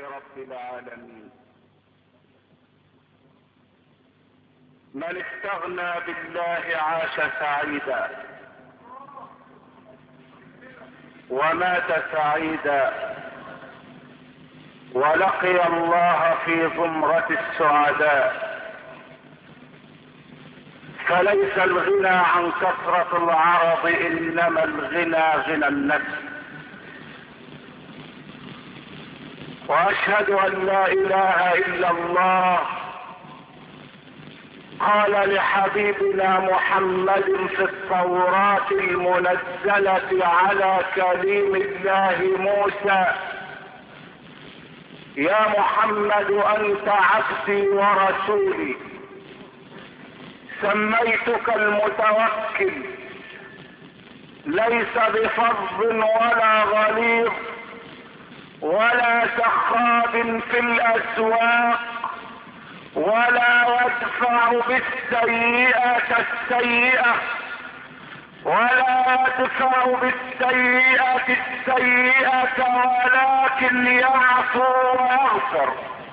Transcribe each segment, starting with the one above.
رب العالمين. من استغنى بالله عاش سعيدا ومات سعيدا ولقي الله في زمرة السعداء. فليس الغنى عن كثرة العرض، انما الغنى غنى النفس. واشهد ان لا اله الا الله قال لحبيبنا محمد في التوراة المنزلة على كليم الله موسى: يا محمد انت عبدي ورسولي، سميتك المتوكل، ليس بفظ ولا غليظ ولا سخاب في الاسواق، ولا يدفع بالسيئة السيئة، ولا يدفع بالسيئة السيئة، ولكن يعفو ويغفر.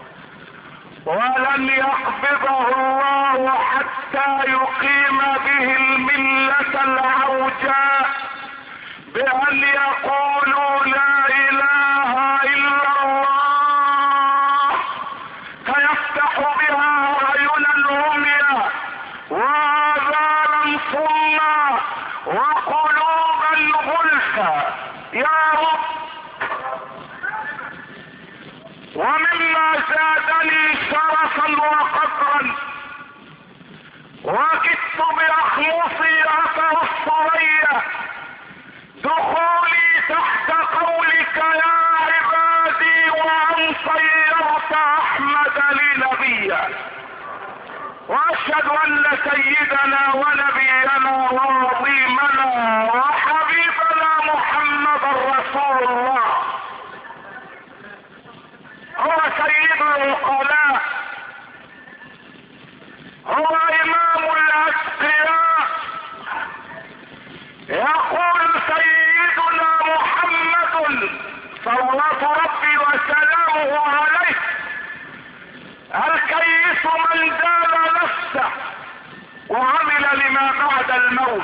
ولن يقبضه الله حتى يقيم به الملة العوجاء بأن يقولوا لا إله إلا الله، فيفتح بها عيونا عميا وآذانا صما وقلوبا غلفا. يا رب، ومما زادني شرفا وقدرا وجدت بأخمصي أثر الصريا دخولي تحت قولك يا عبادي، وأن صيرت أحمد لي نبيا. وأشهد أن سيدنا ونبينا وعظيمنا وحبيبنا محمد رسول الله هو سيد العقلاء، هو إمام الأتقياء. يقول سيدنا محمد صلوات ربي وسلامه عليه: الكيس من دان نفسه وعمل لما بعد الموت،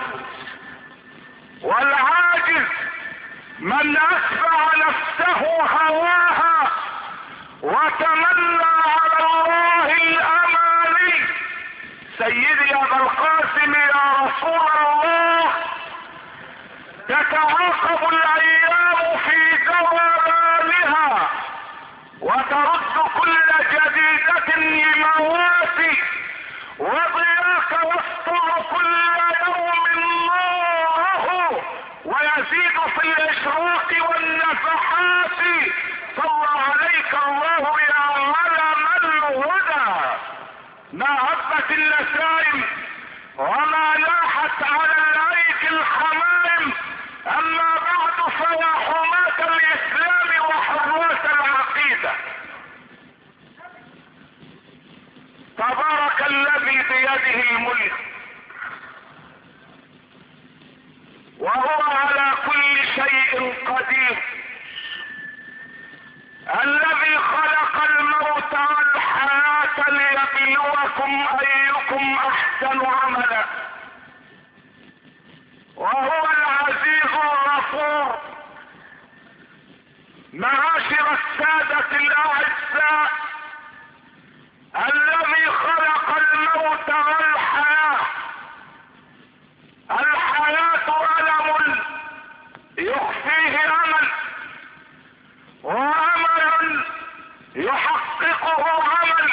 والعاجز من أتبع نفسه هواها وتمنى على الله الأماني. سيدي أبا القاسم يا رسول الله، تتعاقب الأيام في زوالها وترد كل جديدة لمواسي، وضياك يسطع كل يوم نوره ويزيد في الإشراق والنفحات. صلى عليك الله يا علم الهدى. ما هبت النسائم وما لاحت على الايك الحمائم، اما بعد فيا حماة الاسلام وحراس العقيدة، تبارك الذي بيده الملك وهو على كل شيء قدير، الذي خلق الموت والحياة ليبلوكم ايكم احسن عملا، وهو العزيز الغفور. معاشر السادة الاعزاء، الذي خلق الموت والحياة، الحياة ألم يخفيه أمل، وعمل يحققه عمل،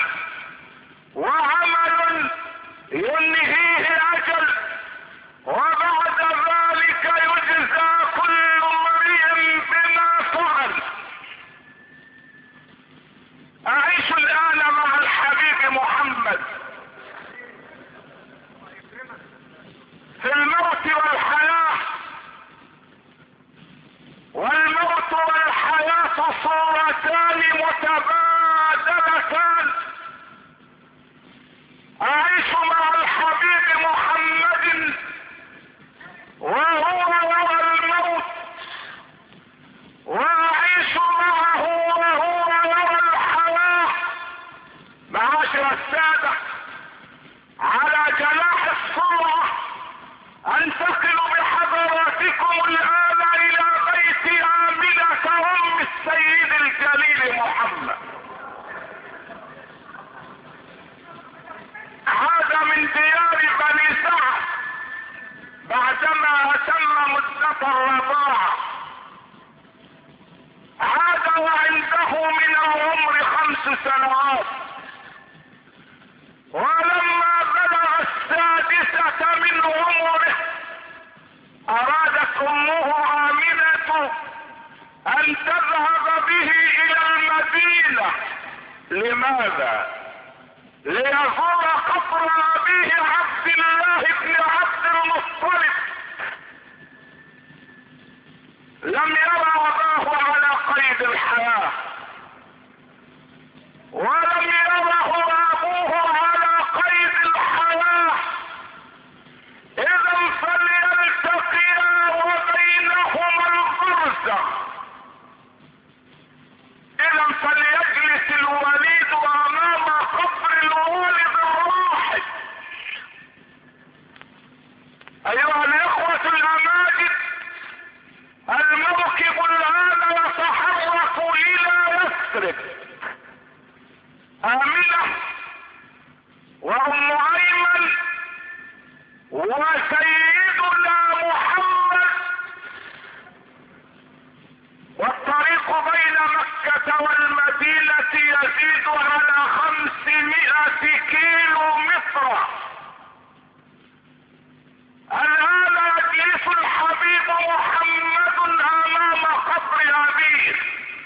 وعمل ينهيه أجل، وبعد ذلك يجزى كل امرئ بما فعل. أعيش الآن مع الحبيب محمد في الموت والحياة، والموت والحياة صورتان متبادلتان. أعيش مع الحبيب محمد وهو يرى الموت، وأعيش معه وهو يرى السادة على جناح السرعة انتقل بحضراتكم الآن إلى بيت آمنة أم السيد الجليل محمد. هذا من ديار بني سعد بعدما أتم مدة الرضاعة. هذا وعنده من العمر 5 سنوات، ولما بلغ 6 من عمره أرادت أمه آمنة أن تذهب به إلى المدينة. لماذا؟ ليزور قبر أبيه عبد الله بن عبد المطلب. لم يرى أباه على قيد الحياة، ولم يره أبوه على قيد الحياة. إذا فليلتقيا وبينهما البرزخ. إذا فليجلس الوليد أمام قبر الوالد الراحل. أيها الإخوة الأماجد، الموكب الآن يتحرك إلى يثرب. آمنة وأم أيمن وسيدنا محمد، والطريق بين مكة والمدينة يزيد على 500 كيلو متر. الآن يجلس الحبيب محمد أمام قبر أبيه.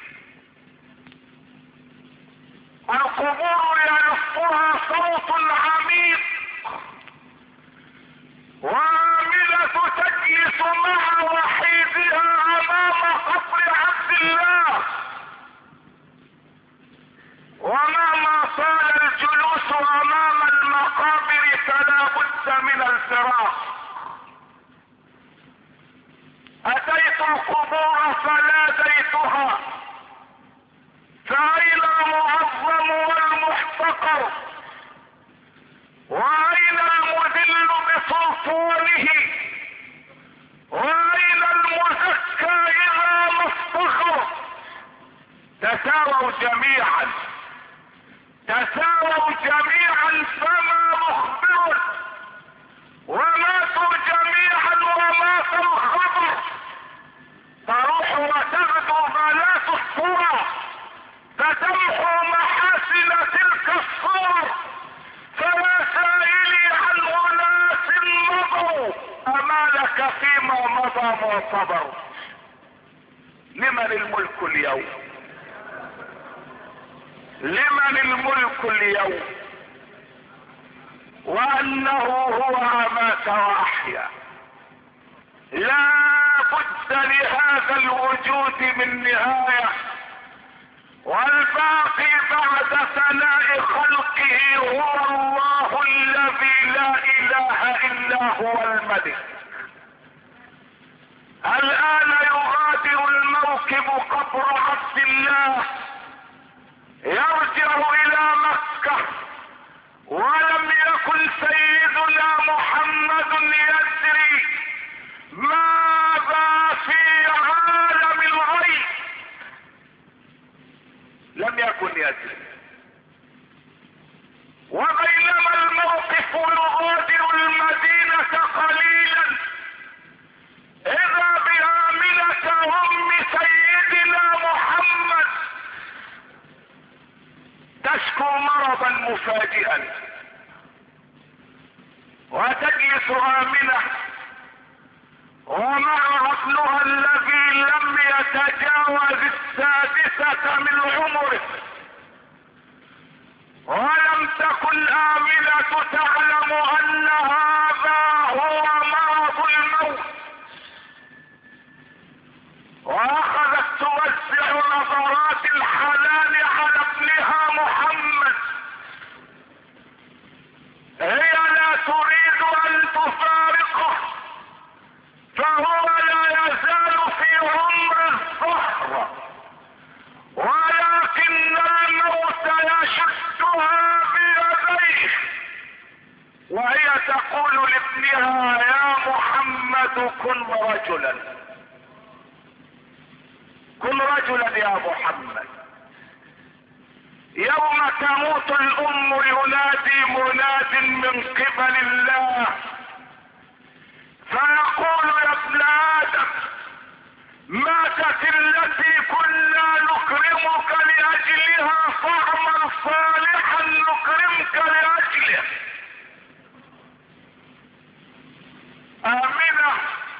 القبور يلفها صوت عميق، وآمنة تجلس مع وحيدها أمام قبر عبد الله. ومهما طال الجلوس أمام المقابر فلا بد من الفراق. أتيت القبور فناديتها، فأين المعظم والمحتقر؟ وأين المذل بسلطانه؟ وأين المزكى إذا ما افتخر؟ تساووا جميعا، تساووا جميعا فما مخبر، وماتوا جميعا ومات الخبر. تروح وتغدو بنات الصورة فتمحو محاسن تلك الصور. فلا سائلي عن أناس مضوا أمالك فيما مضى معتبر. لمن الملك اليوم؟ لمن الملك اليوم؟ وأنه هو أمات وأحيا. لا بد لهذا الوجود من نهاية، والباقي بعد ثناء خلقه هو الله الذي لا إله إلا هو الملك. الآن يغادر الموكب قبر عبد الله، يرجع إلى مكة، ولم يكن سيدنا محمد يدري ماذا في عالم الغيب. لم يكن يدري. وبينما الموقف يغادر المدينة قليلا إذا بآمنة أم سيدنا محمد تشكو مرضا مفاجئا، وتجلس آمنة ومع ابنها الذي لم يتجاوز 6 من عمره. ولم تكن آمنة تعلم أن هذا هو مرض الموت، وأخذت توزع نظرات الحنان على ابنها محمد. هي لا تريد أن تفارقه، فهو لا يزال في عمر الظهر، ولكن وهي تقول لابنها يا محمد كن رجلا، كن رجلا يا محمد. يوم تموت الام ينادي مناد من قبل الله فيقول يا ابن ادم ماتت التي كنا نكرمك لاجلها فاعمل صالحا نكرمك لاجله. آمنة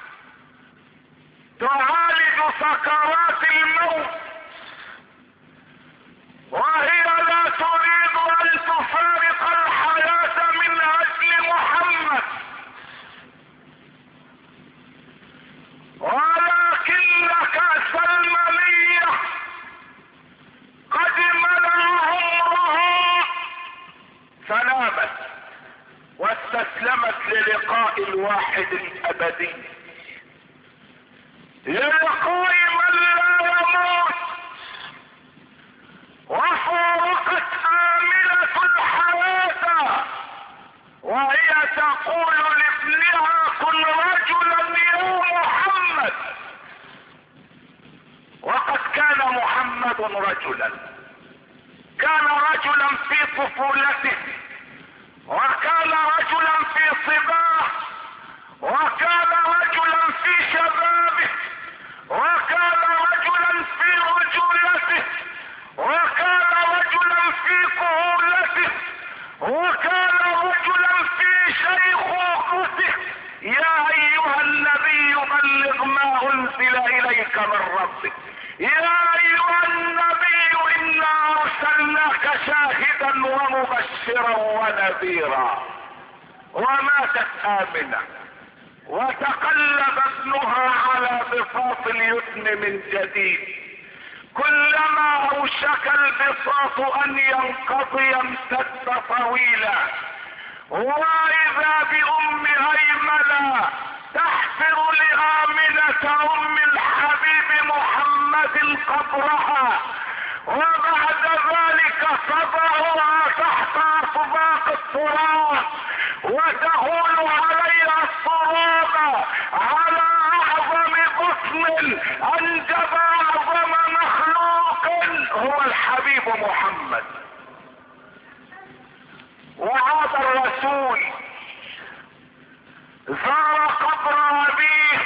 تعالج سكرات الموت وهي لا تريد ان تفارق الحياة من اجل محمد، ولكن كأس المنية قد منع عمرها فنامت واستسلمت للقاء الواحد الابدي، للقاء من لا يموت. وفارقت آمنة الحياة وهي تقول لابنها كن رجلا يا محمد. وقد كان محمد رجلا، كان رجلا في طفولته، وكان رجلا في صباه، وكان رجلا في شبابه، وكان رجلا في رجولته، وكان رجلا في كهولته، وكان رجلا في شيخوخته. يا ايها النبي بلغ ما انزل اليك من ربك، يا ايها النبي انا ارسلناك شاهدا ومبشرا ونذيرا. وماتت آمنة وتقلب ابنها على بساط اليتم من جديد، كلما اوشك البساط ان ينقضي امتد طويلا، واذا بام هيمنة تحفر لآمنة ام الحبيب محمد قبرها، وبعد ذلك تضعها تحت اطباق التراب وتهول عليها التراب على اعظم بطن انجب اعظم مخلوق هو الحبيب محمد. وعاد الرسول زار قبر ابيه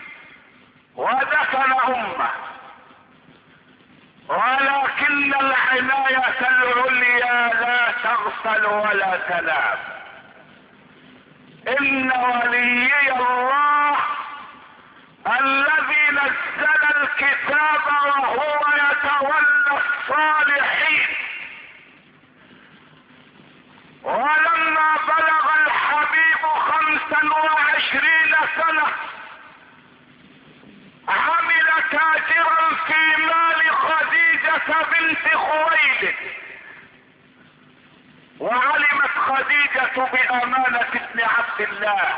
ودفن امه، ولكن العناية العليا لا تغفل ولا تنام. ان وليي الله الذي نزل الكتاب وهو يتولى الصالحين. ولما بلغ الحبيب 25 سنة عمل تاجرا في مال خديجة بنت خويلد، وعلمت خديجة بأمانة ابن عبد الله،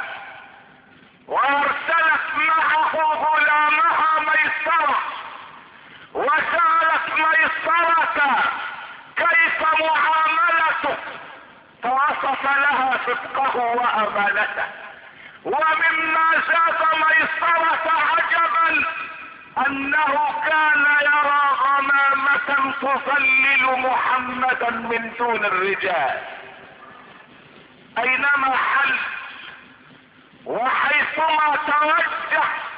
وارسلت معه غلامها ميسرة، وسألت ميسرة كيف معاملته، فوصف لها صدقه وأمانته. ومما زاد ميسرة عجبا انه كان يرى غمامة تظلل محمدا من دون الرجال، اينما حل وحيثما توجه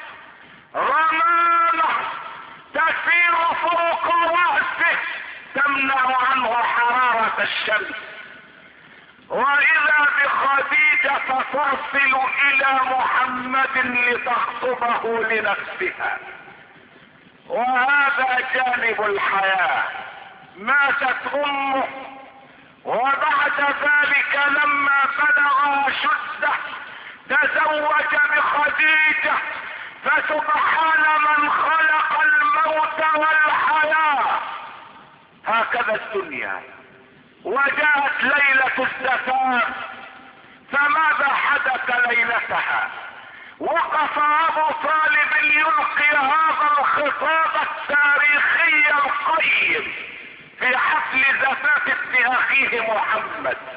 غمامة تسير فوق رأسه تمنع عنه حرارة الشمس. واذا بخديجة تصل الى محمد لتخطبه لنفسها. وهذا جانب الحياة. ماتت امه، وبعد ذلك لما بلغ شده تزوج بخديجة. فسبحان من خلق الموت والحياة. هكذا الدنيا. وجاءت ليلة الزفاف، فماذا حدث ليلتها؟ وقف ابو طالب يلقي هذا الخطاب التاريخي القيم في حفل زفاف ابن اخيه محمد،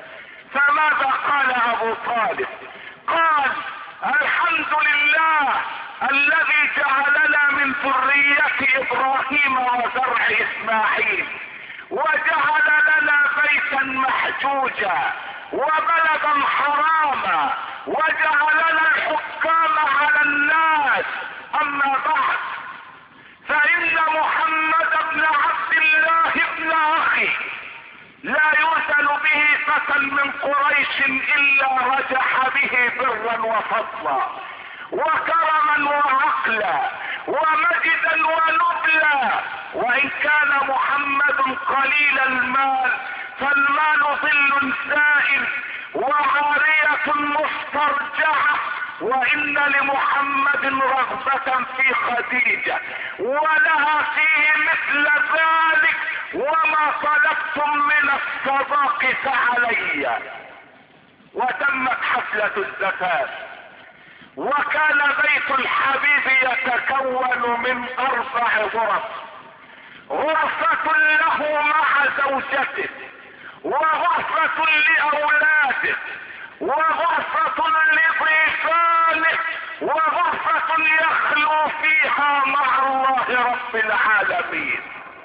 فماذا قال ابو طالب؟ قال: الحمد لله الذي جعلنا من ذرية ابراهيم وزرع اسماعيل، وجعل لنا بيتا محجوجا وبلدا حراما، وجعلنا الحكام على الناس. اما بعد، فان محمد بن عبد الله ابن اخي لا يوزن به فتى من قريش الا رجح به برا وفضلا وكرما وعقلا ومجدا ونبلا. وان كان محمد قليل المال فالمال ظل سائل وعارية مسترجعة، وان لمحمد رغبة في خديجة ولها فيه مثل ذلك، وما طلبتم من الصداق فعلي. وتمت حفلة الزفاف، وكان بيت الحبيب يتكون من 4 غرف: غرفة له مع زوجته، وغرفة لأولاده، وغرفة لضيفانه، وغرفة يخلو فيها مع الله رب العالمين.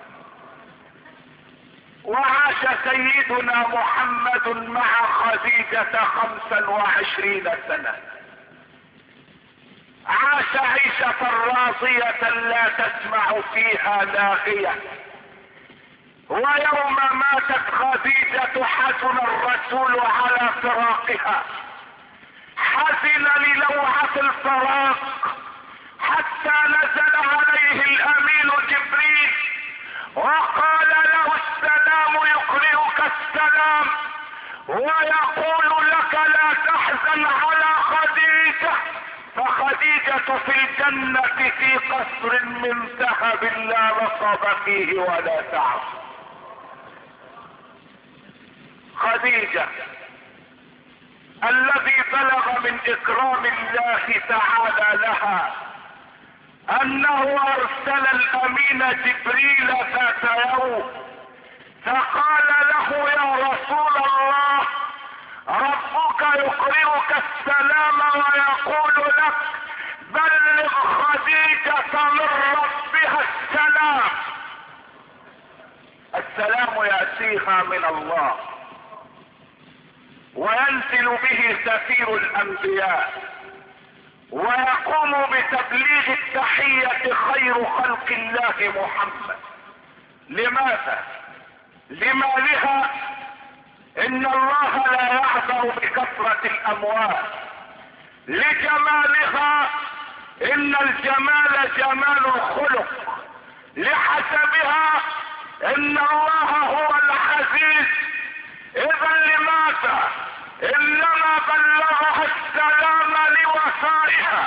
وعاش سيدنا محمد مع خديجة 25 سنة، عاش عيشة راضية لا تسمع فيها لاغية. ويوم ماتت خديجة حزن الرسول على فراقها، حزن للوعة الفراق، حتى نزل عليه الامين جبريل وقال له: السلام يقرئك السلام ويقول لك لا تحزن على خديجة، فخديجة في الجنة في قصر من ذهب لا نصب فيه ولا تعب. خديجة الذي بلغ من اكرام الله تعالى لها انه ارسل الامين جبريل ذات يوم فقال له: يا رسول الله، ربك يقرئك السلام ويقول لك بلغ خديجة من ربها السلام. السلام يأتيها من الله وينزل به سفير الانبياء، ويقوم بتبليغ التحية خير خلق الله محمد. لماذا؟ لمالها. ان الله لا يعبأ بكثرة الاموال. لجمالها، ان الجمال جمال الخلق. لحسبها، ان الله هو العزيز. اذا لماذا؟ انما بلغها السلام لوفائها،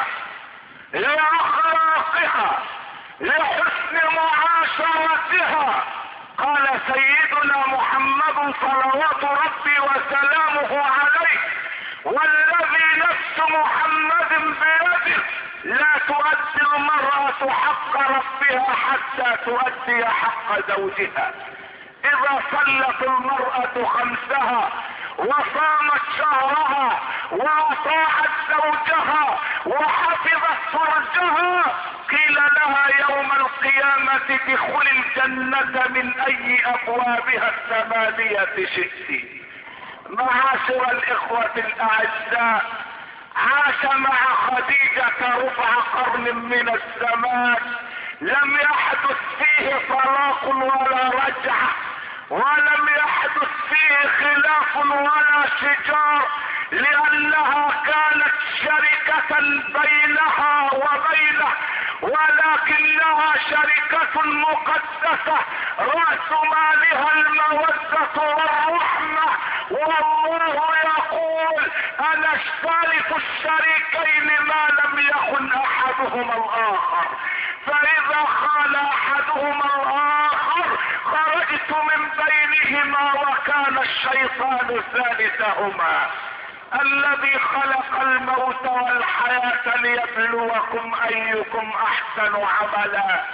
لاخلاقها، لحسن معاشرتها. قال سيدنا محمد صلوات ربي وسلامه عليه: والذي نفس محمد بيده لا تؤدي المرأة حق ربها حتى تؤدي حق زوجها. اذا صلت المرأة 5 وصامت شهرها واطاعت زوجها وحفظت فرجها، قيل لها يوم القيامة ادخل الجنة من اي ابوابها 8 شئت. معاشر الاخوة الاعزاء، عاش مع خديجة ربع قرن من الزمان، لم يحدث فيه طلاق ولا رجعة، ولم يحدث فيه خلاف ولا شجار، لانها كانت شركة بينها وبينه، ولكنها شركة مقدسة رأس مالها المودة والرحمة. والله يقول: انا اشترك الشريكين ما لم يخن احدهما الاخر، فاذا خان احدهما الاخر خرجت من بينهما وكان الشيطان ثالثهما. الذي خلق الموت والحياة ليبلوكم ايكم احسن عملا،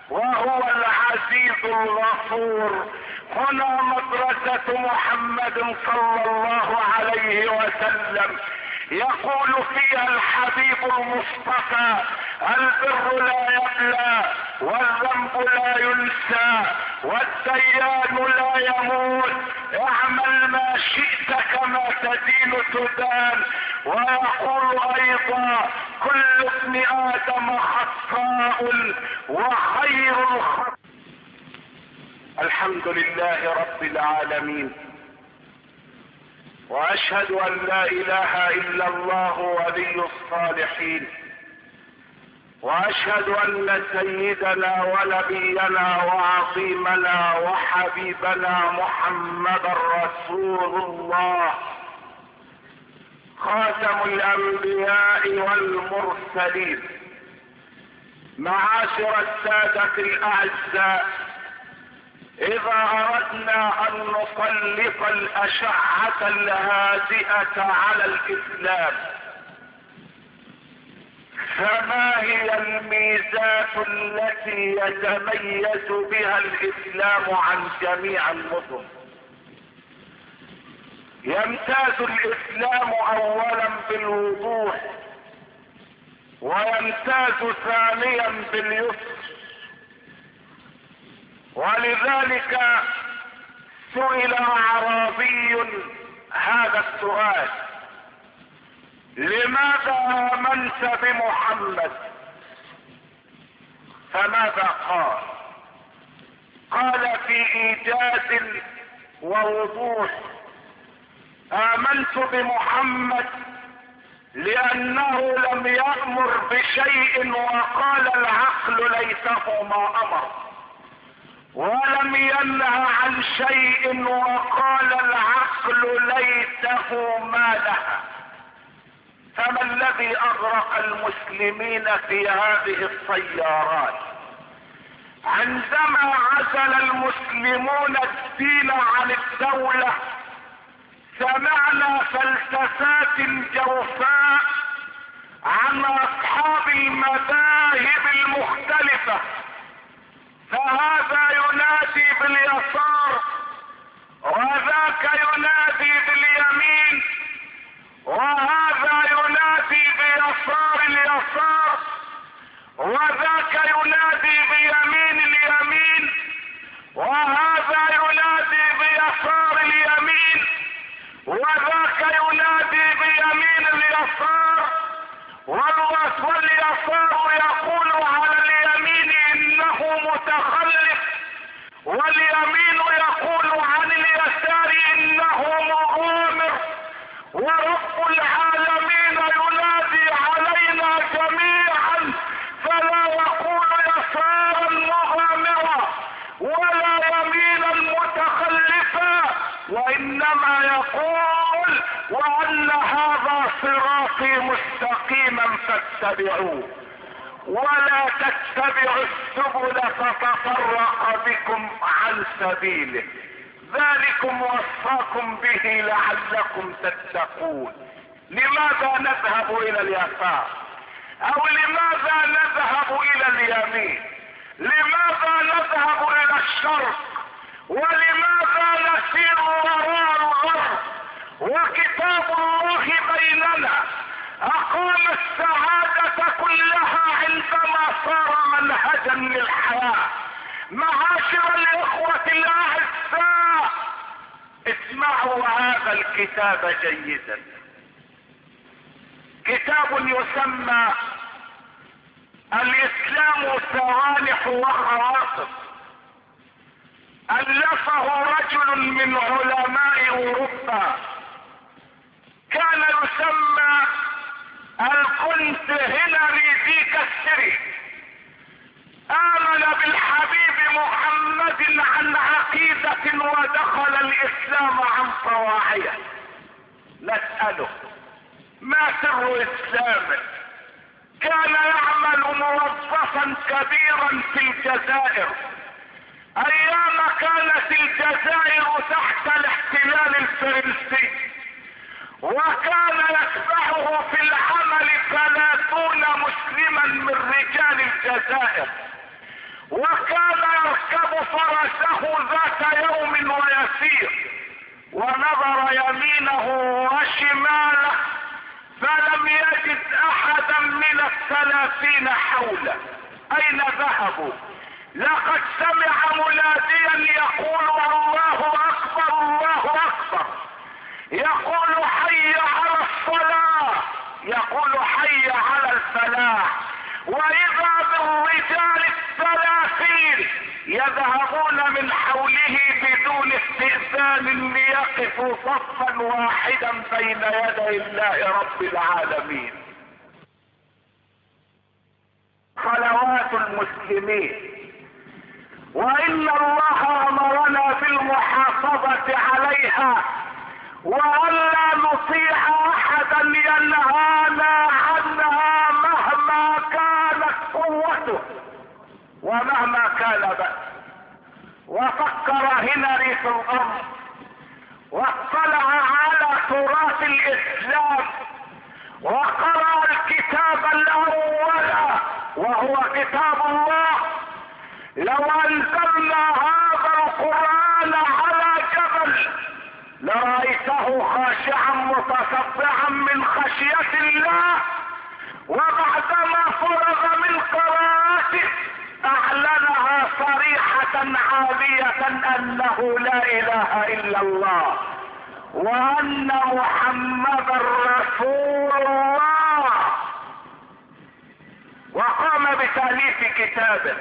وهو العزيز الغفور. هنا مدرسة محمد صلى الله عليه وسلم، يقول فيها الحبيب المصطفى: البر لا يبلى، والذنب لا ينسى، والديان لا يموت، اعمل ما شئت كما تدين تدان. ويقول ايضا: كل ابن ادم خطاء وخير الخطاء. الحمد لله رب العالمين، واشهد ان لا اله الا الله ولي الصالحين، واشهد ان سيدنا ونبينا وعظيمنا وحبيبنا محمد رسول الله، خاتم الانبياء والمرسلين. معاشر السادة الاعزاء، اذا اردنا ان نسلط الاشعة الهادئة على الاسلام، فما هي الميزات التي يتميز بها الاسلام عن جميع المدن؟ يمتاز الاسلام اولا بالوضوح، ويمتاز ثانيا باليسر. ولذلك سئل اعرابي هذا السؤال: لماذا آمنت بمحمد؟ فماذا قال؟ قال في ايجاز ووضوح: آمنت بمحمد لأنه لم يأمر بشيء وقال العقل ليته ما أمر، ولم ينهى عن شيء وقال العقل ليته ما نهى. فما الذي أغرق المسلمين في هذه السيارات؟ عندما عزل المسلمون الدين عن الدولة، سمعنا فلسفات جوفاء عن اصحاب المذاهب المختلفة، فهذا ينادي باليسار، وذاك ينادي باليمين، وهذا ينادي بيسار اليسار، وذاك ينادي بيمين اليمين، وهذا ينادي بيسار اليمين، وذاك ينادي بيمين اليسار. واليسار يقول على اليمين انه متخلف، واليمين يقول عن اليسار انه مغامر. ورب العالمين ينادي علينا جميعا، فلا يقول يسارا مغامرا ولا يمينا متخلفا، وانما يقول: وان هذا صراطي مستقيما فاتبعوه ولا تتبعوا السبل فتفرق بكم عن سبيله، ذلكم وصاكم به لعلكم تتقون. لماذا نذهب الى اليسار؟ او لماذا نذهب الى اليمين؟ لماذا نذهب الى الشرق؟ ولماذا نسير وراء الغرب؟ وكتاب الله بيننا اقام السعادة كلها عندما صار منهجا للحياة. معاشر الاخوة الاعزاء، اسمعوا هذا الكتاب جيدا. كتاب يسمى الاسلام سوانح وخواطر، الفه رجل من علماء اوروبا كان يسمى الكونت هنري دي كاستري. امن بالحبيب محمد عن عقيدة ودخل الاسلام عن طواعية. نسأله: ما سر اسلامه؟ كان يعمل موظفا كبيرا في الجزائر ايام كانت الجزائر تحت الاحتلال الفرنسي، وكان يتبعه في العمل 30 مسلما من رجال الجزائر، وكان يركب فرسه ذات يوم ويسير، ونظر يمينه وشماله فلم يجد احدا من 30 حوله. اين ذهبوا؟ لقد سمع مناديا يقول الله اكبر الله اكبر، يقول حي على الصلاة، يقول حي على الفلاح. واذا بالرجال 30 يذهبون من حوله بدون استئذان ليقفوا صفا واحدا بين يدي الله رب العالمين. صلوات المسلمين. وإن الله أمرنا بالمحافظة عليها، وألا نطيع أحدا ينهانا عنها مهما كانت قوته ومهما كان بأس. وفكر هنري في الأمر واطلع على تراث الإسلام وقرأ الكتاب الأول وهو كتاب الله. لو أنزلنا هذا القرآن على جبل لرأيته خاشعا متصدعا من خشية الله، وبعدما فرغ من قراءته أعلنها صريحة عالية أنه لا إله إلا الله وأن محمدا رسول الله. وقام بتأليف كتابه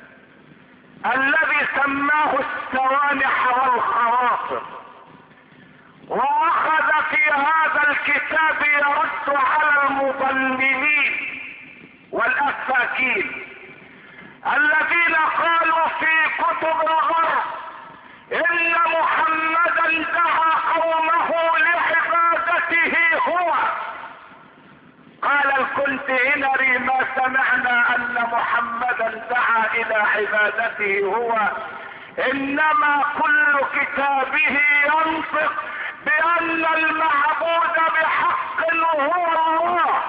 الذي سماه السوانح والخواطر، واخذ في هذا الكتاب يرد على المضللين والافاكين الذين قالوا في كتب الغرب ان محمدا دعا قومه لعبادته هو. قال الكنت هنري ما سمعنا ان محمدا دعا الى عبادته هو، انما كل كتابه ينطق بان المعبود بحق هو الله.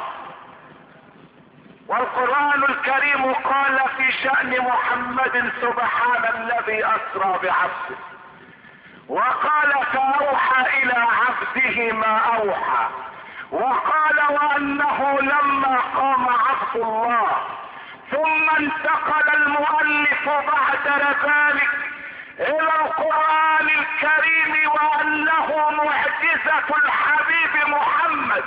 والقرآن الكريم قال في شأن محمد سبحان الذي اسرى بعبده، وقال فاوحى الى عبده ما اوحى، وقال وانه لما قام عبد الله. ثم انتقل المؤلف بعد ذلك الى القرآن الكريم وانه معجزة الحبيب محمد،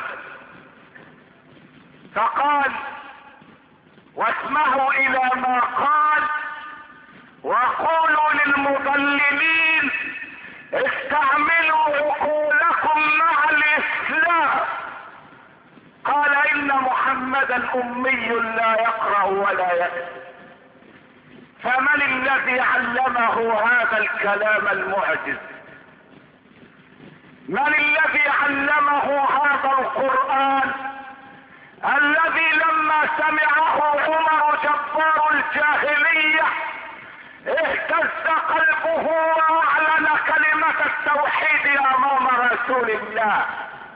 فقال واسمعوا الى ما قال وقولوا للمضللين استعملوا عقولكم مع الاسلام. قال ان محمدا امي لا يقرأ ولا يكتب، فمن الذي علمه هذا الكلام المعجز؟ من الذي علمه هذا القرآن الذي لما سمعه عمر جبار الجاهلية اهتز قلبه واعلن كلمة التوحيد امام رسول الله؟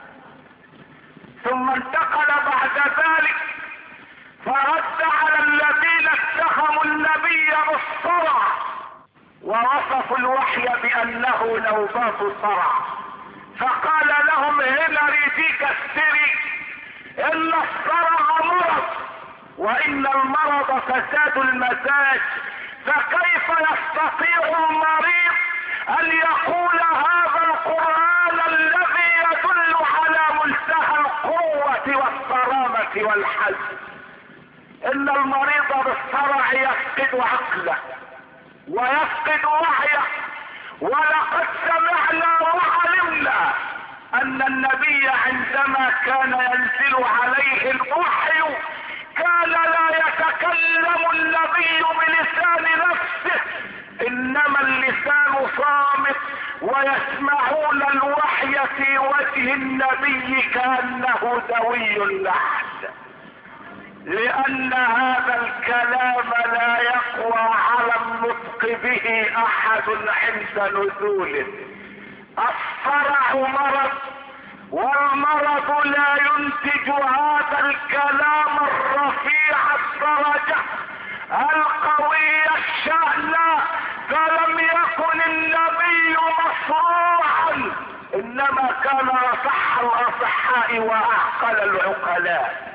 ثم انتقل بعد ذلك فرد على الذين اتهموا النبي بالصرع ووصفوا الوحي بانه نوبات صرع، فقال لهم هنري ديك السري ان الصرع مرض وان المرض فساد المزاج، فكيف يستطيع المريض ان يقول هذا القرآن الذي يدل على منتهى القوة والصرامة والحزم؟ ان المريض بالصرع يفقد عقله ويفقد وعيه. ولقد سمعنا وعلمنا ان النبي عندما كان ينزل عليه الوحي كان لا يتكلم النبي بلسان نفسه، انما اللسان صامت ويسمعون الوحي في وجه النبي كأنه دوي اللحد، لان هذا الكلام لا يقوى على النطق به احد عند نزوله. الصرع مرض، والمرض لا ينتج هذا الكلام الرفيع الدرجة القوي الشأن، فلم يكن النبي مصروعا، انما كان اصح الاصحاء واعقل العقلاء.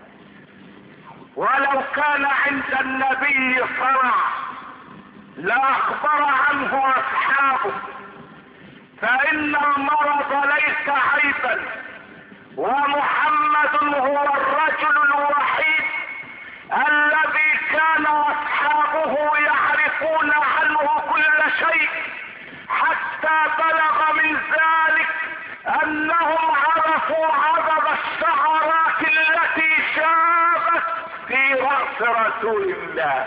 ولو كان عند النبي صرع لاخبر عنه اصحابه، فان المرض ليس عيبا، ومحمد هو الرجل الوحيد الذي كان اصحابه يعرفون عنه كل شيء، حتى بلغ من ذلك انهم عرفوا عدد الشعرات التي شابت في رأس رسول الله،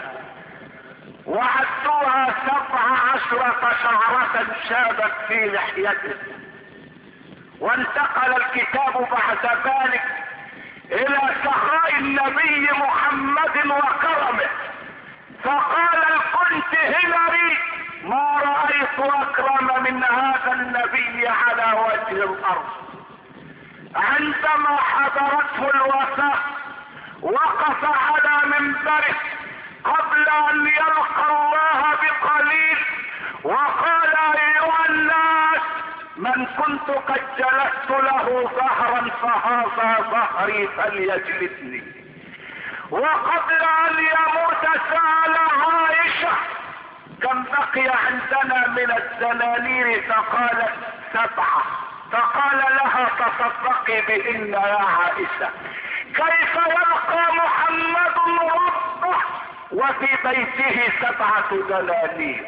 وعدوها 17 شعرة شابت في لحيته. وانتقل الكتاب بعد ذلك الى سخاء النبي محمد وكرمه، فقال الكنت هنري ما رأيت اكرم من هذا النبي على وجه الارض. عندما حضرته الوفاة وقف على منبره قبل ان يلقى الله بقليل وقال ايها الناس من كنت قد جلست له ظهرا فهذا ظهري فليجلسني. وقبل ان يموت سأل عائشة كم بقي عندنا من الدنانير، فقالت 7، فقال لها تصدقي بهن يا عائشة. كيف يلقى محمد ربه وفي بيته 7 دنانير؟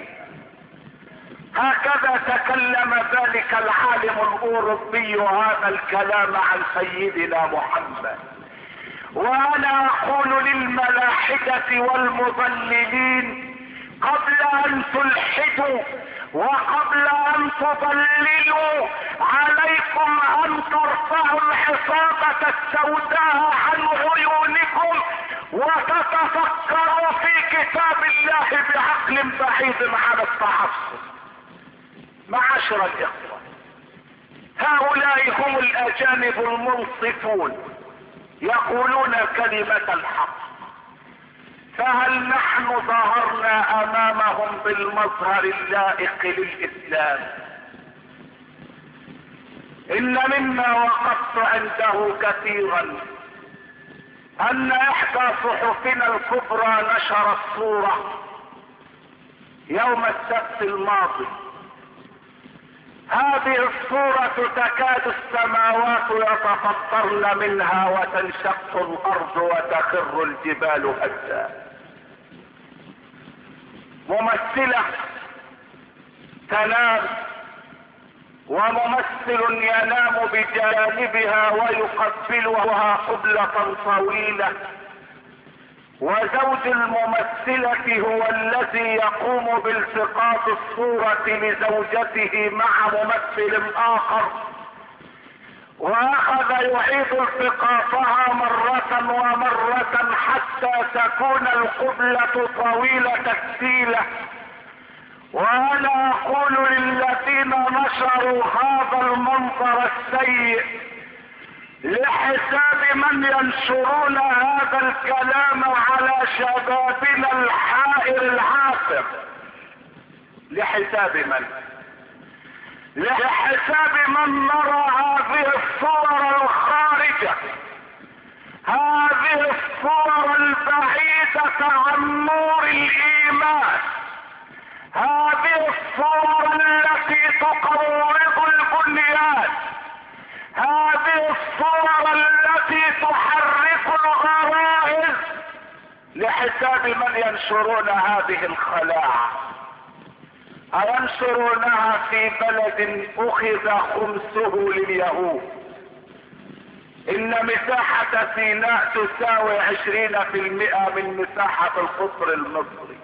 هكذا تكلم ذلك العالم الاوروبي هذا الكلام عن سيدنا محمد. وانا اقول للملاحدة والمضللين قبل ان تلحدوا وقبل ان تضللوا عليكم ان ترفعوا العصابة السوداء عن عيونكم وتتفكروا في كتاب الله بعقل بعيد عن التعصب. معاشر الاخوة، هؤلاء هم الاجانب المنصفون يقولون كلمة الحق، فهل نحن ظهرنا امامهم بالمظهر اللائق للاسلام؟ ان مما وقفت عنده كثيرا ان احدى صحفنا الكبرى نشرت صورة يوم السبت الماضي. هذه الصورة تكاد السماوات يتفطرن منها وتنشق الارض وتخر الجبال هدا. ممثلة تنام وممثل ينام بجانبها ويقبلها قبلة طويلة، وزوج الممثلة هو الذي يقوم بالتقاط الصورة لزوجته مع ممثل اخر، واخذ يعيد التقاطها مرة ومرة حتى تكون القبلة طويلة السيلة. وانا اقول للذين نشروا هذا المنظر السيء لحساب من ينشرون هذا الكلام على شبابنا الحائر العاصر، لحساب من؟ لحساب من نرى هذه الصور الخارجة، هذه الصور البعيدة عن نور الايمان، هذه الصور التي تقوض البنيان، هذه الصور التي تحرك الغرائز، لحساب من ينشرون هذه الخلاعة. أينشرونها في بلد أخذ خمسه لليهود؟ إن مساحة سيناء تساوي 20% من مساحة القطر المصري.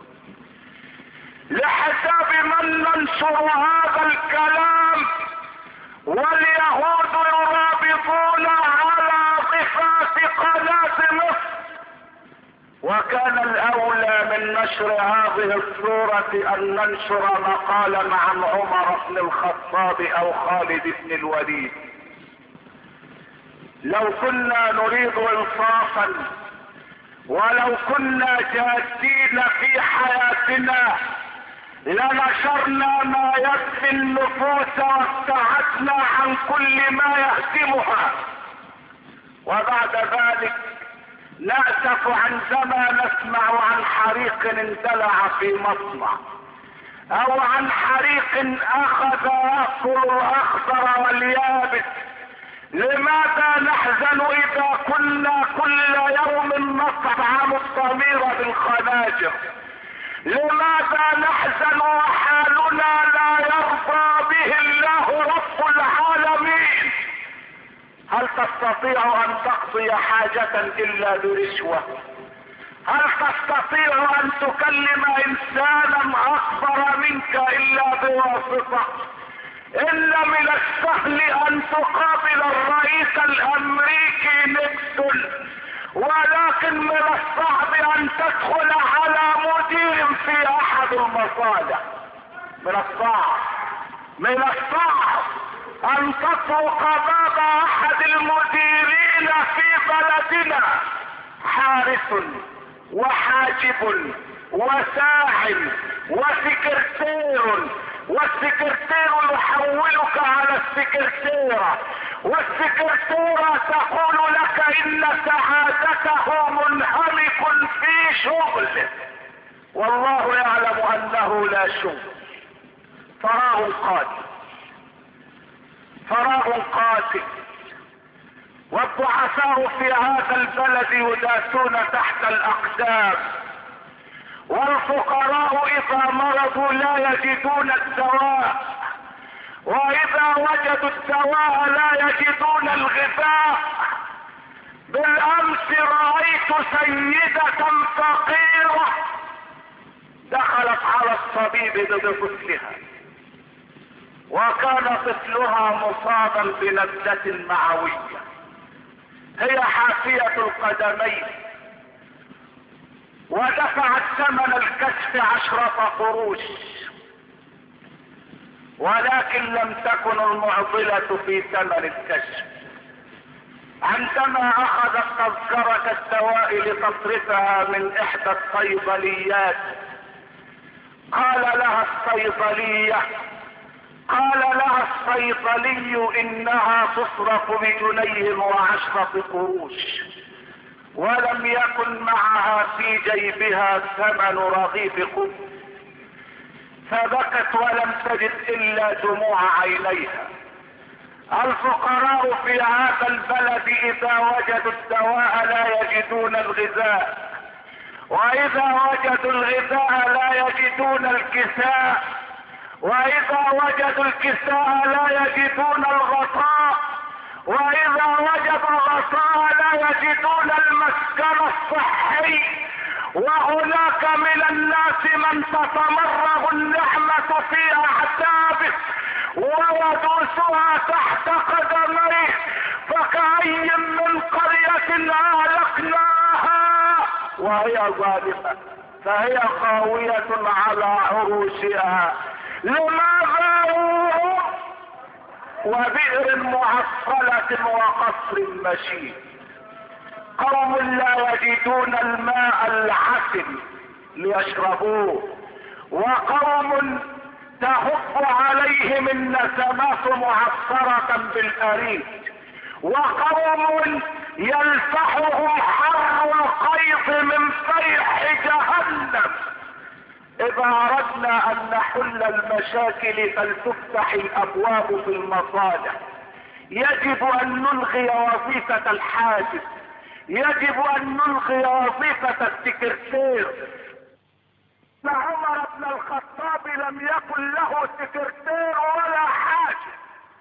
لحساب من ننشر هذا الكلام واليهود يرابطون على ضفاف قناة مصر. وكان الاولى من نشر هذه الصورة ان ننشر مقالا عن عمر بن الخطاب او خالد بن الوليد. لو كنا نريد انصافا ولو كنا جادين في حياتنا لنشرنا ما يكفي النفوس وابتعدنا عن كل ما يهدمها. وبعد ذلك نأسف عندما نسمع عن حريق اندلع في مصنع، او عن حريق اخذ يأكل الاخضر واليابس. لماذا نحزن اذا كنا كل يوم نطعم الضمير بالخناجر؟ لماذا نحزن وحالنا لا يرضى به الله رب العالمين؟ هل تستطيع ان تقضي حاجة الا برشوة؟ هل تستطيع ان تكلم انسانا اكبر منك الا بواسطة؟ ان من السهل ان تقابل الرئيس الامريكي نيكسون، ولكن من الصعب ان تدخل على مدير في احد المصالح. من الصعب ان تطرق باب احد المديرين في بلدنا. حارس وحاجب وساع وسكرتير، والسكرتير يحولك على السكرتيرة، والسكرتيرة تقول لك ان سعادته منهمك في شغل والله يعلم انه لا شغل. فراغ قاتل. والضعفاء في هذا البلد يداسون تحت الاقدام، والفقراء اذا مرضوا لا يجدون الدواء، واذا وجدوا الدواء لا يجدون الغذاء. بالامس رايت سيدة فقيرة دخلت على الطبيب بطفلها، وكان طفلها مصابا بنبتة معوية، هي حافية القدمين، ودفعت ثمن الكشف 10 قروش، ولكن لم تكن المعضلة في ثمن الكشف. عندما اخذت تذكرة الدواء لتصرفها من احدى الصيدليات، قال لها الصيدلي انها تصرف ب2 و10 قروش، ولم يكن معها في جيبها ثمن رغيف خبز، فبكت ولم تجد الا دموع عينيها. الفقراء في هذا البلد اذا وجدوا الدواء لا يجدون الغذاء، واذا وجدوا الغذاء لا يجدون الكساء، واذا وجدوا الكساء لا يجدون الغطاء، واذا وجدوا الغطاء لا يجدون المسكن الصحي. وهناك من الناس من تتمرغ النعمة في اعتابه ويدوسها تحت قدميه، فكأي من قرية اهلكناها وهي ظالمة فهي خاوية على عروشها. لماذا؟ وبئر معطلة وقصر مشيد. قوم لا يجدون الماء العذب ليشربوه، وقوم تهب عليهم النسمات معصرة بالأريج، وقوم يلفحهم حر القيظ من فيح جهنم. اذا اردنا ان نحل المشاكل فلتفتح الابواب في المصالح. يجب ان نلغي وظيفة الحاجب، يجب ان نلغي وظيفة السكرتير. عمر بن الخطاب لم يكن له سكرتير ولا حاجب.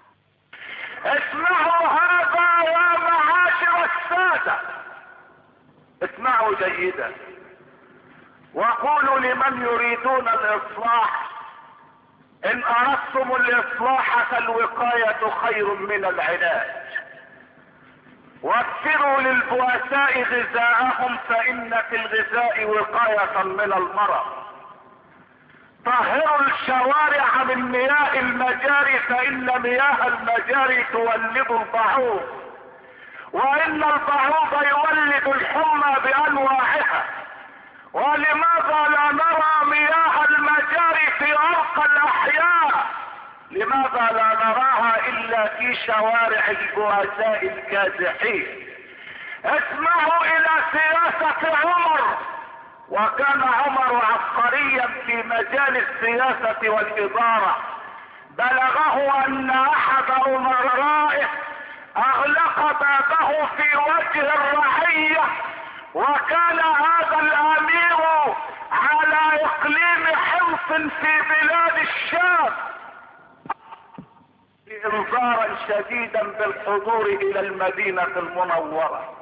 اسمعوا هذا يا معاشر السادة، اسمعوا جيدا وقولوا لمن يريدون الاصلاح: ان اردتم الاصلاح فالوقاية خير من العلاج. وفروا للبؤساء غذاءهم فان في الغذاء وقاية من المرض. طهروا الشوارع من مياه المجاري فان مياه المجاري تولد البعوض. وان البعوض يولد الحمى بانواعها، ولماذا لا نرى مياه المجاري في ارقى الاحياء؟ لماذا لا نراها الا في شوارع البؤساء الكادحين؟ اسمعوا الى سياسة عمر، وكان عمر عبقريا في مجال السياسة والادارة. بلغه ان احد امرائه اغلق بابه في وجه الرعية، وكان هذا الامير على اقليم حمص في بلاد الشام، انذارا شديدا بالحضور الى المدينة المنورة.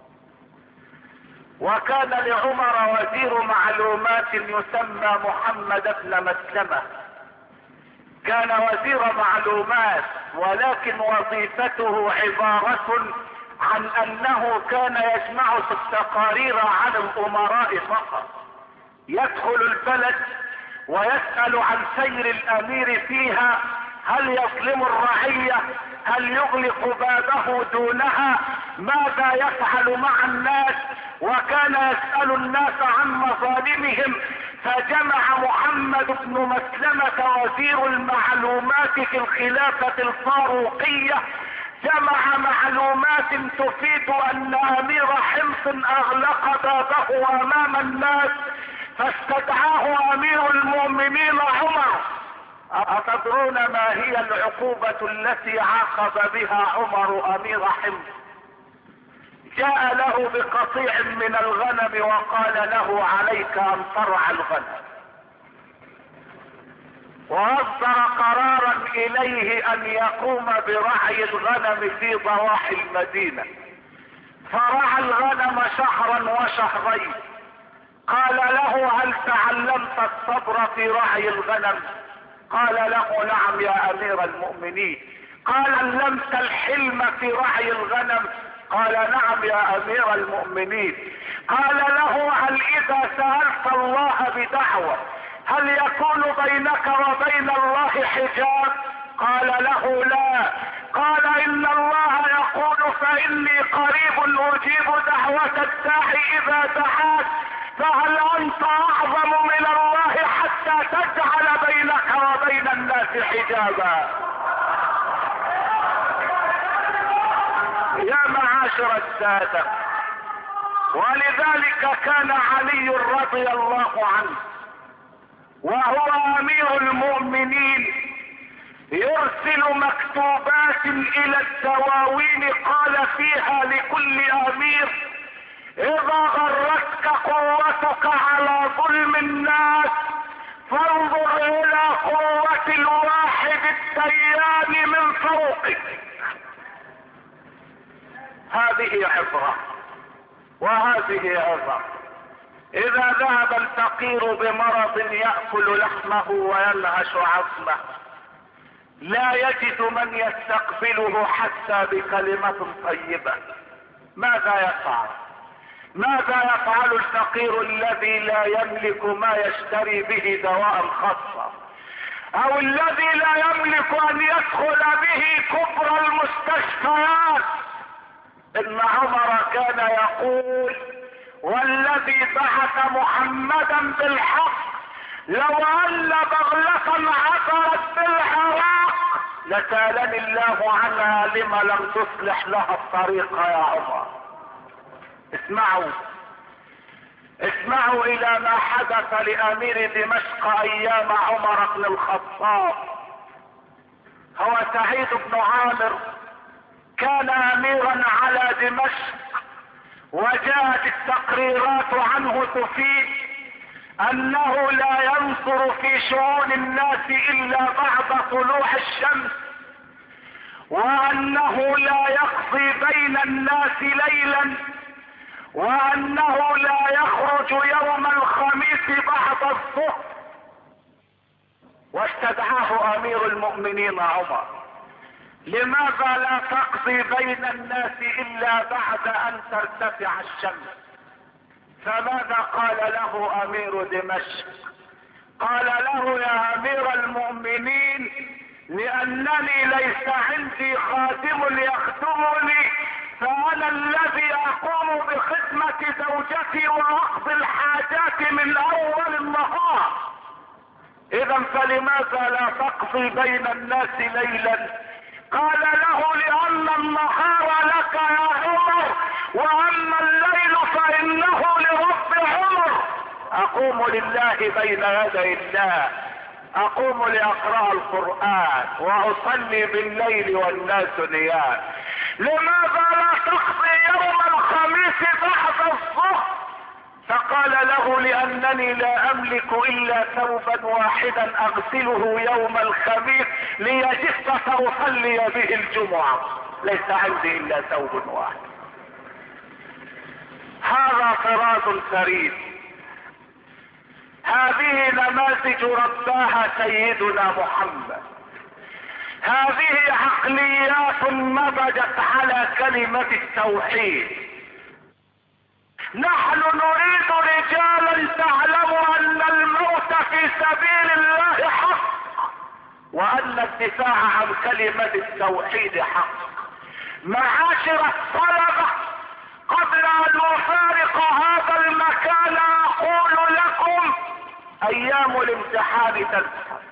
وكان لعمر وزير معلومات يسمى محمد بن مسلمة، كان وزير معلومات، ولكن وظيفته عبارة عن انه كان يجمع التقارير عن الامراء فقط، يدخل البلد ويسأل عن سير الامير فيها، هل يظلم الرعية، هل يغلق بابه دونها، ماذا يفعل مع الناس، وكان يسأل الناس عن مظالمهم. فجمع محمد بن مسلمة وزير المعلومات في الخلافة الفاروقية، جمع معلومات تفيد ان امير حمص اغلق بابه امام الناس، فاستدعاه امير المؤمنين عمر. أتدرون ما هي العقوبة التي عاقب بها عمر امير حمص؟ جاء له بقطيع من الغنم وقال له عليك ان ترعى الغنم، واصدر قرارا اليه ان يقوم برعي الغنم في ضواحي المدينة. فرعى الغنم شهرا وشهرين. قال له هل تعلمت الصبر في رعي الغنم؟ قال له نعم يا امير المؤمنين. قال علمت الحلم في رعي الغنم؟ قال نعم يا امير المؤمنين. قال له هل اذا سألت الله بدعوة هل يكون بينك وبين الله حجاب؟ قال له لا. قال ان الله يقول فاني قريب اجيب دعوة الداعي اذا دعاك، فهل انت اعظم من الله حتى تجعل بينك وبين الناس حجابا؟ يا معاشر السادة، ولذلك كان علي رضي الله عنه وهو امير المؤمنين يرسل مكتوبات الى الدواوين قال فيها لكل امير اذا غرتك قوتك على ظلم الناس فانظر الى قوة الواحد الديان من فوقك. هذه عبرة وهذه عبرة. اذا ذهب الفقير بمرض يأكل لحمه وينهش عظمه لا يجد من يستقبله حتى بكلمة طيبة، ماذا يفعل؟ ماذا يفعل الفقير الذي لا يملك ما يشتري به دواء خاصة، او الذي لا يملك ان يدخل به كبرى المستشفيات؟ ان عمر كان يقول والذي بعث محمدا بالحق لو ان بغلة عثرت بالعراق لسالني الله عنها لما لم تصلح لها الطريق يا عمر. اسمعوا الى ما حدث لامير دمشق ايام عمر بن الخطاب. هو سعيد بن عامر كان اميرا على دمشق، وجاءت التقريرات عنه تفيد انه لا ينظر في شؤون الناس الا بعد طلوع الشمس، وانه لا يقضي بين الناس ليلا، وانه لا يخرج يوم الخميس بعد الظهر. واستدعاه امير المؤمنين عمر: لماذا لا تقضي بين الناس الا بعد ان ترتفع الشمس؟ فماذا قال له امير دمشق؟ قال له: يا امير المؤمنين، لانني ليس عندي خادم يخدمني، فانا اقوم بخدمة زوجتي واقضي الحاجات من اول النهار. اذا فلماذا لا تقضي بين الناس ليلا؟ قال له لان النهار لك يا عمر، واما الليل فانه لرب عمر. اقوم لله بين يدي الله، اقوم لاقرأ القرآن واصلي بالليل والناس نيام. لماذا لا تقضي يوم الخميس بعد الظهر؟ فقال له لانني لا املك الا ثوبا واحدا اغسله يوم الخميس ليجف فاصلي به الجمعة، ليس عندي الا ثوب واحد. هذا طراز فريد، هذه نماذج رباها سيدنا محمد، هذه عقليات نضجت على كلمة التوحيد. نحن نريد رجالا تعلموا ان الموت في سبيل الله حق، وان الدفاع عن كلمة التوحيد حق. معاشر الطلبة، قبل ان نفارق هذا المكان اقول لكم ايام الامتحان تذهب،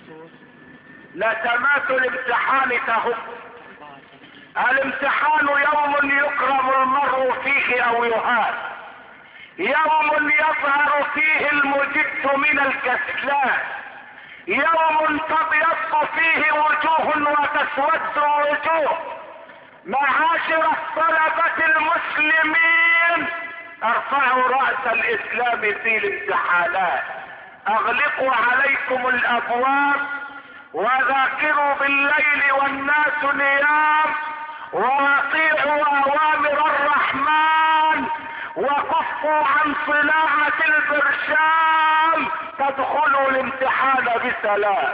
نسمات الامتحان تهب. الامتحان يوم يكرم المرء فيه او يهان، يوم يظهر فيه المجد من الكسلان، يوم تبيض فيه وجوه وتسود وجوه. معاشر الطلبة المسلمين، ارفعوا رأس الاسلام في الامتحانات، اغلقوا عليكم الابواب وذاكروا بالليل والناس نيام، واطيعوا اوامر الرحمن وكفوا عن صناعة البرشام، تدخلوا الامتحان بسلام.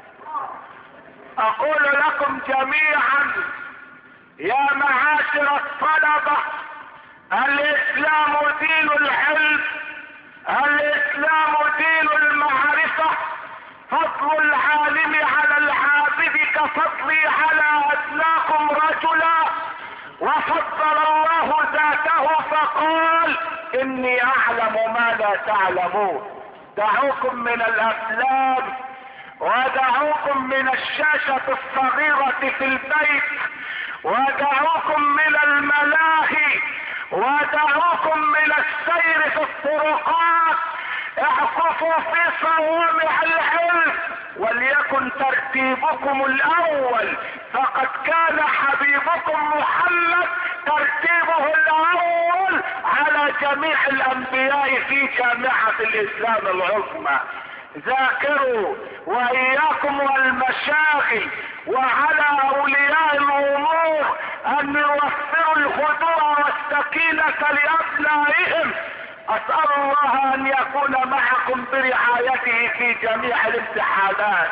اقول لكم جميعا يا معاشر الطلبة، الاسلام دين العلم، الاسلام دين المعرفة. فضل العالم على العابد كفضلي على ادناكم رجلا، وفضل الله ذاته فقال اني اعلم ما لا تعلمون. دعوكم من الافلام، ودعوكم من الشاشة الصغيرة في البيت، ودعوكم من الملاهي، ودعوكم من السير في الطرقات. اعكفوا في صوامع العلم، وليكن ترتيبكم الاول، فقد كان حبيبكم محمد ترتيبه الاول على جميع الانبياء في جامعة الاسلام العظمى. ذاكروا واياكم والمشاغل، وعلى اولياء الامور ان يوفروا الهدوء والسكينة لابنائهم. اسأل الله ان يكون معكم برعايته في جميع الامتحانات.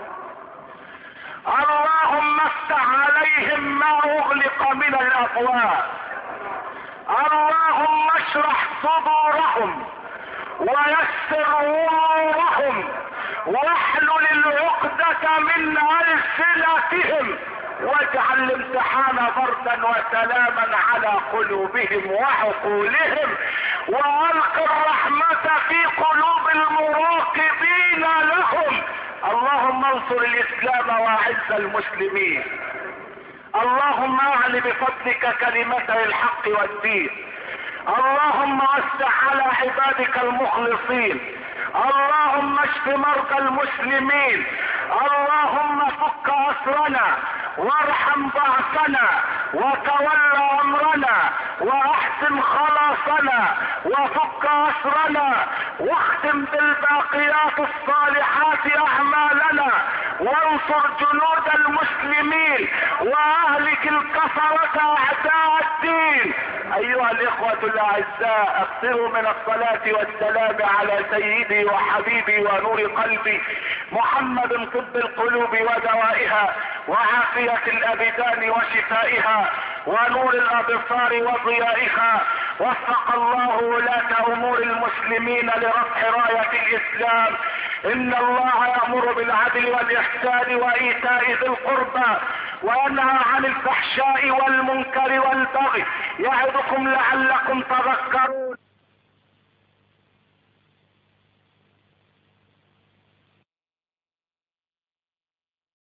اللهم افتح عليهم ما اغلق من الابواب، اللهم اشرح صدورهم ويسر امورهم، واحلل العقدة من السنتهم، واجعل الامتحان بردا وسلاما على قلوبهم وعقولهم، والق الرحمة في قلوب المراقبين لهم. اللهم انصر الاسلام واعز المسلمين، اللهم اعل بفضلك كلمتي الحق والدين، اللهم وسع على عبادك المخلصين، اللهم اشف مرضى المسلمين، اللهم فك اسرنا وارحم ضعفنا وتولى امرنا واحسن خلاصنا وفك اسرنا، واختم بالباقيات الصالحات اعمالنا، وانصر جنود المسلمين واهلك الكفرة اعداء الدين. ايها الاخوة الاعزاء، اكثروا من الصلاة والسلام على سيدي وحبيبي ونور قلبي محمد، طب القلوب ودوائها، وعافية الابدان وشفائها، ونور الابصار وضيائها. وفق الله ولاة امور المسلمين لرفع راية الاسلام ان الله يأمر بالعدل والاحسان وايتاء ذي القربى وينهى عن الفحشاء والمنكر والبغي يعظكم لعلكم تذكرون.